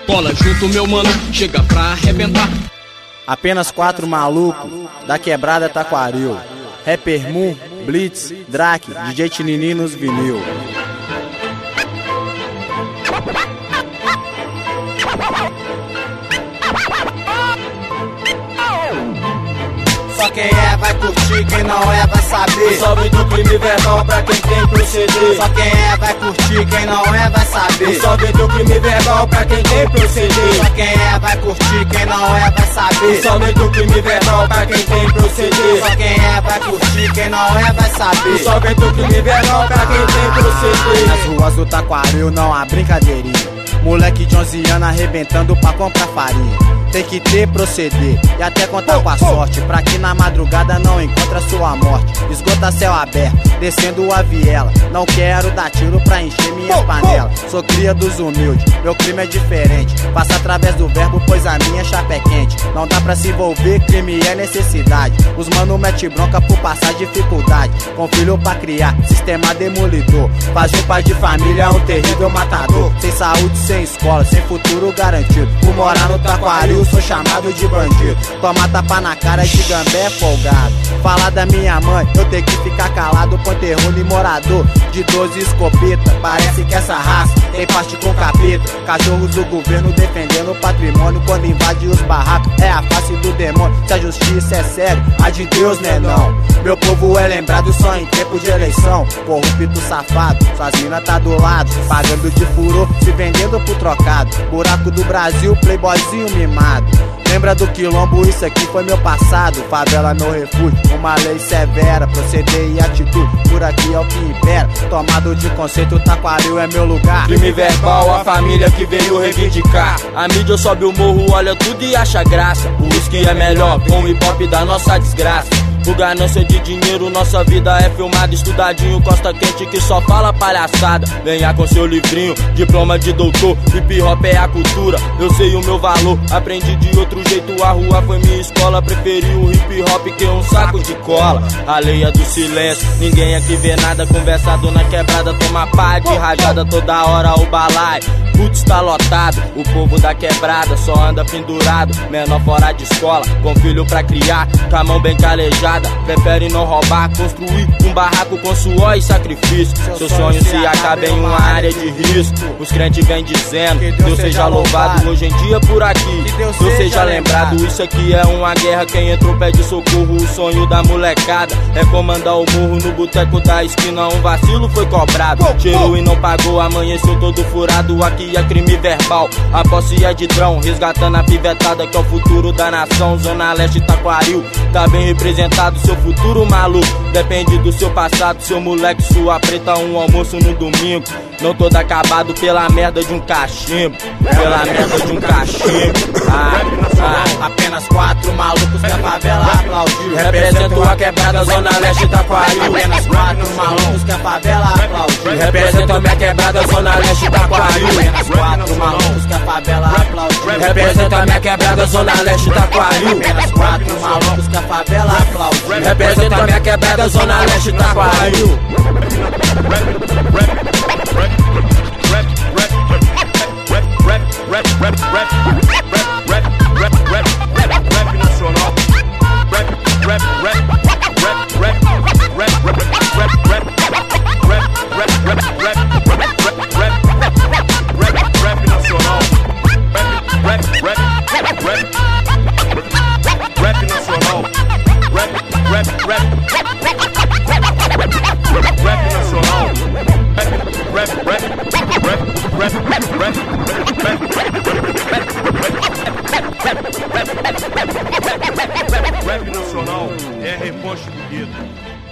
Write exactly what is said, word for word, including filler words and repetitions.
Cola junto, meu mano, chega pra arrebentar. Apenas quatro malucos da quebrada Taquaril. Rapper Moon, Blitz, Drake, D J Tinini nos vinil. Só quem é vai curtir, quem não é vai saber. Sobe do crime verbal pra quem tem proceder. Só quem é vai curtir, quem não é vai saber. Sobe do crime verbal pra quem tem proceder. Só quem é vai curtir, quem não é vai saber. Sobe do crime verbal pra quem tem proceder. Só quem é vai curtir, quem não é vai saber. Sobe do crime verbal pra quem tem proceder. Nas ruas do Taquaril não há brincadeirinha. Moleque de onze anos arrebentando pra comprar farinha. Tem que ter proceder e até contar com a sorte, pra que na madrugada não encontre a sua morte. Esgota céu aberto, descendo a viela. Não quero dar tiro pra encher minhas panelas. Sou cria dos humildes, meu crime é diferente. Passa através do verbo, pois a minha chapa é quente. Não dá pra se envolver, crime é necessidade. Os mano mete bronca por passar dificuldade. Com filho pra criar, sistema demolidor. Faz um pai de família um terrível matador. Sem saúde, sem escola, sem futuro garantido. Por morar no Taquaril sou chamado de bandido. Toma tapa na cara de gambé folgado. Falar da minha mãe, eu tenho que ficar calado. Põe terror em morador de doze escopeta. Parece que essa raça tem parte com capeta. Cachorros do governo defendendo o patrimônio. Quando invade os barracos é a face do demônio. Se a justiça é sério, a de Deus né não. Meu povo é lembrado só em tempo de eleição. Corrupto safado, suas mina tá do lado. Pagando de furor, se vendendo por trocado. Buraco do Brasil, playboyzinho mimado. Lembra do quilombo, isso aqui foi meu passado. Favela meu refúgio, uma lei severa. Proceder e atitude, por aqui é o que impera. Tomado de conceito, Taquaril é meu lugar. Crime verbal, a família que veio reivindicar. A mídia sobe o morro, olha tudo e acha graça. O whisky é melhor, com o hip hop da nossa desgraça. Por ganância de dinheiro, nossa vida é filmada. Estudadinho, costa quente que só fala palhaçada. Venha com seu livrinho, diploma de doutor. Hip hop é a cultura, eu sei o meu valor. Aprendi de outro jeito, a rua foi minha escola. Preferi o hip hop que um saco de cola. A lei é do silêncio, ninguém aqui vê nada. Conversado na quebrada, toma pá de rajada toda hora o balai. Putz, tá lotado, o povo da quebrada só anda pendurado. Menor fora de escola, com filho pra criar, com a mão bem calejada. Prefere não roubar, construir um barraco com suor e sacrifício. Seu sonho se acaba em uma área de risco. Os crentes vêm dizendo, Deus seja louvado. Hoje em dia por aqui, Deus seja lembrado. Isso aqui é uma guerra, quem entrou pede socorro. O sonho da molecada é comandar o morro. No boteco da esquina um vacilo foi cobrado. Cheirou e não pagou, amanheceu todo furado. Aqui é crime verbal, a posse é de drão. Resgatando a pivetada que é o futuro da nação. Zona Leste Taquaril, tá bem representado. Seu futuro maluco, depende do seu passado. Seu moleque, sua preta, um almoço no domingo. Não todo acabado pela merda de um cachimbo. Pela merda de um cachimbo. Ah, ah. Apenas quatro malucos que a favela aplaudiu. Represento a quebrada Zona Leste Taquaril. Apenas quatro malucos que a favela aplaudiu. Represento a minha quebrada Zona Leste Taquaril. Apenas quatro malucos que a favela aplaudiu. Represento a minha quebrada Zona Leste Taquaril. Apenas quatro malucos que a favela aplaudiu. Represento a minha quebrada Zona Leste Taquaril. Rap nacional é revanche do gueto.